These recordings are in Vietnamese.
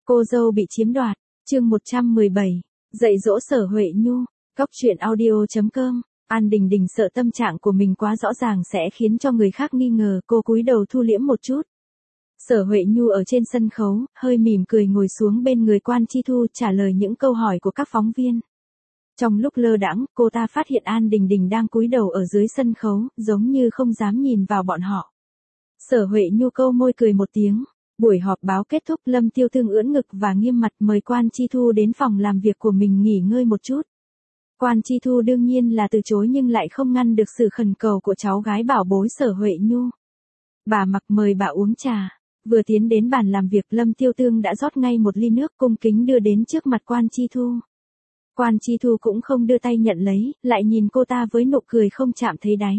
Cô dâu bị chiếm đoạt, chương 117, dạy dỗ Sở Huệ Nhu, Cóc truyện audio.com. An Đình Đình sợ tâm trạng của mình quá rõ ràng sẽ khiến cho người khác nghi ngờ, cô cúi đầu thu liễm một chút. Sở Huệ Nhu ở trên sân khấu, hơi mỉm cười ngồi xuống bên người Quan Chi Thu trả lời những câu hỏi của các phóng viên. Trong lúc lơ đãng, cô ta phát hiện An Đình Đình đang cúi đầu ở dưới sân khấu, giống như không dám nhìn vào bọn họ. Sở Huệ Nhu câu môi cười một tiếng. Buổi họp báo kết thúc, Lâm Tiêu Thương ưỡn ngực và nghiêm mặt mời Quan Chi Thu đến phòng làm việc của mình nghỉ ngơi một chút. Quan Chi Thu đương nhiên là từ chối nhưng lại không ngăn được sự khẩn cầu của cháu gái bảo bối Sở Huệ Nhu. Bà mặc mời bà uống trà. Vừa tiến đến bàn làm việc, Lâm Tiêu Thương đã rót ngay một ly nước cung kính đưa đến trước mặt Quan Chi Thu. Quan Chi Thu cũng không đưa tay nhận lấy, lại nhìn cô ta với nụ cười không chạm thấy đáy.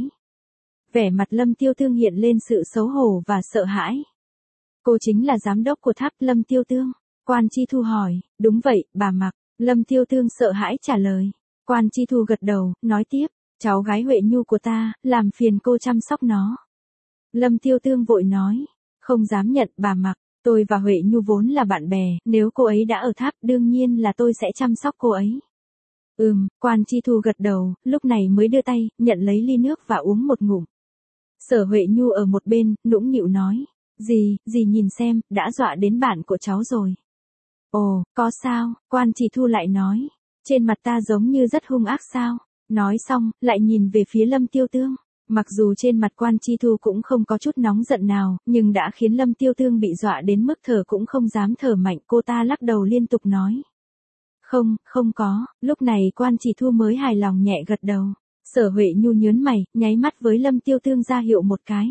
Vẻ mặt Lâm Tiêu Thương hiện lên sự xấu hổ và sợ hãi. Cô chính là giám đốc của tháp Lâm Tiêu Thương. Quan Chi Thu hỏi, đúng vậy, bà mặc. Lâm Tiêu Thương sợ hãi trả lời. Quan Chi Thu gật đầu, nói tiếp, cháu gái Huệ Nhu của ta, làm phiền cô chăm sóc nó. Lâm Tiêu Thương vội nói, không dám nhận bà mặc, tôi và Huệ Nhu vốn là bạn bè, nếu cô ấy đã ở tháp đương nhiên là tôi sẽ chăm sóc cô ấy. Quan Chi Thu gật đầu, lúc này mới đưa tay, nhận lấy ly nước và uống một ngụm. Sở Huệ Nhu ở một bên, nũng nịu nói. Dì nhìn xem, đã dọa đến bạn của cháu rồi. Ồ, có sao? Quan Chi Thu lại nói. Trên mặt ta giống như rất hung ác sao? Nói xong, lại nhìn về phía Lâm Tiêu Thương. Mặc dù trên mặt Quan Chi Thu cũng không có chút nóng giận nào, nhưng đã khiến Lâm Tiêu Thương bị dọa đến mức thở cũng không dám thở mạnh. Cô ta lắc đầu liên tục nói. Không có. Lúc này Quan Chi Thu mới hài lòng nhẹ gật đầu. Sở Huệ Nhu nhớn mày, nháy mắt với Lâm Tiêu Thương ra hiệu một cái.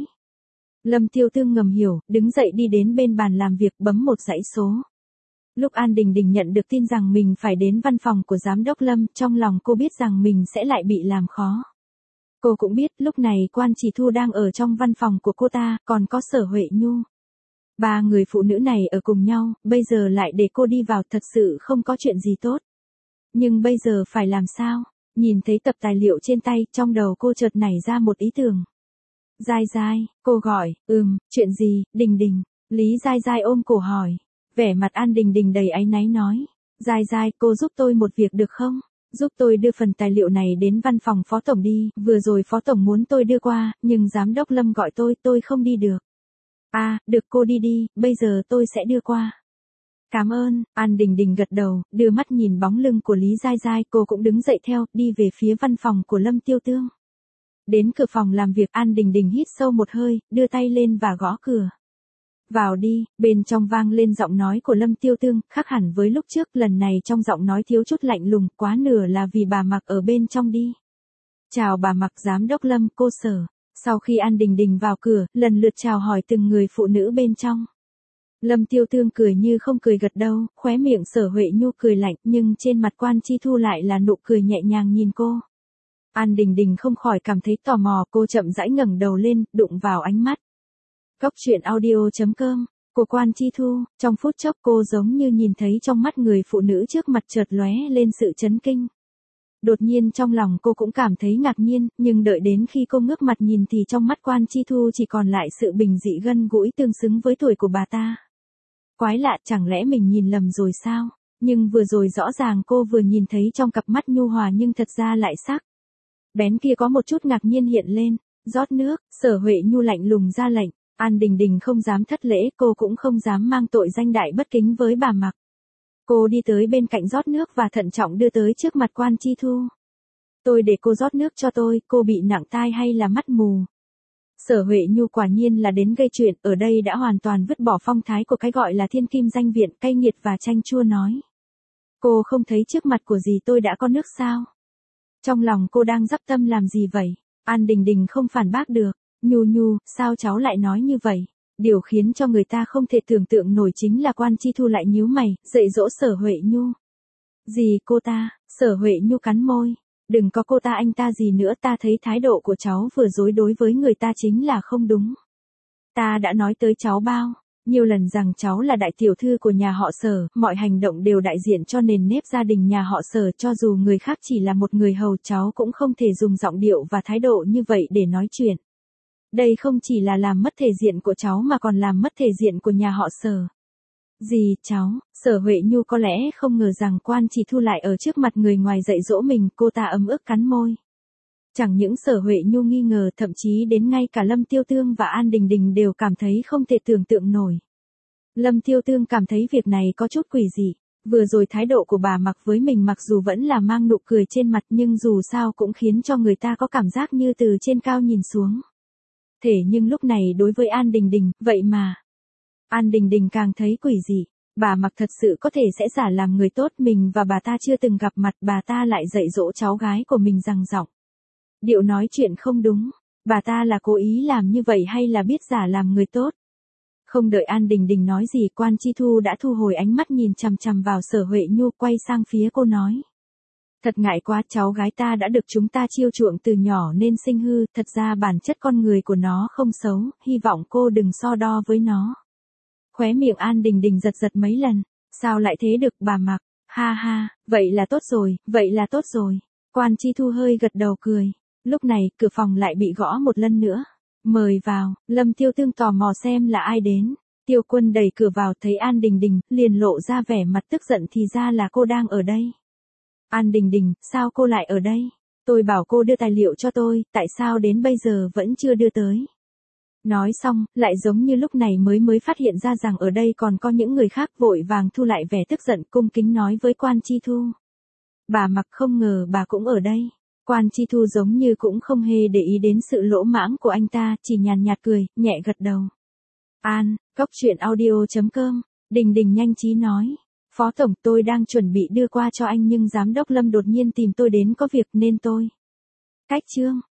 Lâm Tiêu Thương ngầm hiểu, đứng dậy đi đến bên bàn làm việc bấm một dãy số. Lúc An Đình Đình nhận được tin rằng mình phải đến văn phòng của giám đốc Lâm, trong lòng cô biết rằng mình sẽ lại bị làm khó. Cô cũng biết lúc này Quan Chi Thu đang ở trong văn phòng của cô ta, còn có Sở Huệ Nhu. Ba người phụ nữ này ở cùng nhau, bây giờ lại để cô đi vào thật sự không có chuyện gì tốt. Nhưng bây giờ phải làm sao? Nhìn thấy tập tài liệu trên tay, trong đầu cô chợt nảy ra một ý tưởng. Giai Giai, cô gọi, chuyện gì, Đình Đình, Lý Giai Giai ôm cổ hỏi. Vẻ mặt An Đình Đình đầy áy náy nói. Giai Giai, cô giúp tôi một việc được không? Giúp tôi đưa phần tài liệu này đến văn phòng Phó Tổng đi, vừa rồi Phó Tổng muốn tôi đưa qua, nhưng Giám đốc Lâm gọi tôi không đi được. À, được cô đi đi, bây giờ tôi sẽ đưa qua. Cảm ơn, An Đình Đình gật đầu, đưa mắt nhìn bóng lưng của Lý Giai Giai, cô cũng đứng dậy theo, đi về phía văn phòng của Lâm Tiêu Thương. Đến cửa phòng làm việc, An Đình Đình hít sâu một hơi, đưa tay lên và gõ cửa. Vào đi, bên trong vang lên giọng nói của Lâm Tiêu Thương, khác hẳn với lúc trước, lần này trong giọng nói thiếu chút lạnh lùng, quá nửa là vì bà mặc ở bên trong đi. Chào bà mặc, giám đốc Lâm, cô Sở. Sau khi An Đình Đình vào cửa, lần lượt chào hỏi từng người phụ nữ bên trong. Lâm Tiêu Thương cười như không cười gật đầu, khóe miệng Sở Huệ Nhu cười lạnh, nhưng trên mặt Quan Chi Thu lại là nụ cười nhẹ nhàng nhìn cô. An Đình Đình không khỏi cảm thấy tò mò, cô chậm rãi ngẩng đầu lên, đụng vào ánh mắt. Cóc truyện audio.com, của Quan Chi Thu, trong phút chốc cô giống như nhìn thấy trong mắt người phụ nữ trước mặt chợt lóe lên sự chấn kinh. Đột nhiên trong lòng cô cũng cảm thấy ngạc nhiên, nhưng đợi đến khi cô ngước mặt nhìn thì trong mắt Quan Chi Thu chỉ còn lại sự bình dị gần gũi tương xứng với tuổi của bà ta. Quái lạ, chẳng lẽ mình nhìn lầm rồi sao? Nhưng vừa rồi rõ ràng cô vừa nhìn thấy trong cặp mắt nhu hòa nhưng thật ra lại sắc bén kia có một chút ngạc nhiên hiện lên. Rót nước, Sở Huệ Nhu lạnh lùng ra lệnh. An Đình Đình không dám thất lễ, cô cũng không dám mang tội danh đại bất kính với bà mặc. Cô đi tới bên cạnh rót nước và thận trọng đưa tới trước mặt Quan Chi Thu. Tôi để cô rót nước cho tôi, cô bị nặng tai hay là mắt mù? Sở Huệ Nhu quả nhiên là đến gây chuyện, ở đây đã hoàn toàn vứt bỏ phong thái của cái gọi là thiên kim danh viện, cay nghiệt và chanh chua nói. Cô không thấy trước mặt của dì tôi đã có nước sao? Trong lòng cô đang dắp tâm làm gì vậy? An Đình Đình không phản bác được. Nhu, sao cháu lại nói như vậy? Điều khiến cho người ta không thể tưởng tượng nổi chính là Quan Chi Thu lại nhíu mày, dạy dỗ Sở Huệ Nhu. Gì cô ta? Sở Huệ Nhu cắn môi. Đừng có cô ta anh ta gì nữa, ta thấy thái độ của cháu vừa rồi đối với người ta chính là không đúng. Ta đã nói tới cháu bao nhiều lần rằng cháu là đại tiểu thư của nhà họ Sở, mọi hành động đều đại diện cho nền nếp gia đình nhà họ Sở, cho dù người khác chỉ là một người hầu cháu cũng không thể dùng giọng điệu và thái độ như vậy để nói chuyện. Đây không chỉ là làm mất thể diện của cháu mà còn làm mất thể diện của nhà họ Sở. Gì, cháu, Sở Huệ Nhu có lẽ không ngờ rằng Quan Chi Thu lại ở trước mặt người ngoài dạy dỗ mình, cô ta ấm ức cắn môi. Chẳng những Sở Huệ Nhu nghi ngờ, thậm chí đến ngay cả Lâm Tiêu Tương và An Đình Đình đều cảm thấy không thể tưởng tượng nổi. Lâm Tiêu Tương cảm thấy việc này có chút quỷ dị. Vừa rồi thái độ của bà Mặc với mình mặc dù vẫn là mang nụ cười trên mặt nhưng dù sao cũng khiến cho người ta có cảm giác như từ trên cao nhìn xuống. Thế nhưng lúc này đối với An Đình Đình, vậy mà An Đình Đình càng thấy quỷ dị. Bà Mặc thật sự có thể sẽ giả làm người tốt, mình và bà ta chưa từng gặp mặt, bà ta lại dạy dỗ cháu gái của mình rằng giọng điệu nói chuyện không đúng. Bà ta là cố ý làm như vậy hay là biết giả làm người tốt? Không đợi An Đình Đình nói gì, Quan Chi Thu đã thu hồi ánh mắt nhìn chằm chằm vào Sở Huệ Nhu, quay sang phía cô nói. Thật ngại quá, cháu gái ta đã được chúng ta chiêu chuộng từ nhỏ nên sinh hư, thật ra bản chất con người của nó không xấu, hy vọng cô đừng so đo với nó. Khóe miệng An Đình Đình giật giật mấy lần, sao lại thế được bà Mặc, ha ha, vậy là tốt rồi, vậy là tốt rồi. Quan Chi Thu hơi gật đầu cười. Lúc này, cửa phòng lại bị gõ một lần nữa. Mời vào, Lâm Tiêu Tương tò mò xem là ai đến. Tiêu Quân đẩy cửa vào, thấy An Đình Đình, liền lộ ra vẻ mặt tức giận, thì ra là cô đang ở đây. An Đình Đình, sao cô lại ở đây? Tôi bảo cô đưa tài liệu cho tôi, tại sao đến bây giờ vẫn chưa đưa tới? Nói xong, lại giống như lúc này mới phát hiện ra rằng ở đây còn có những người khác, vội vàng thu lại vẻ tức giận, cung kính nói với Quan Chi Thu. Bà Mặc, không ngờ bà cũng ở đây. Quan Chi Thu giống như cũng không hề để ý đến sự lỗ mãng của anh ta, chỉ nhàn nhạt cười, nhẹ gật đầu. Cóc truyện audio.com, Đình Đình nhanh trí nói. Phó Tổng, tôi đang chuẩn bị đưa qua cho anh nhưng Giám đốc Lâm đột nhiên tìm tôi đến có việc nên tôi cách chương.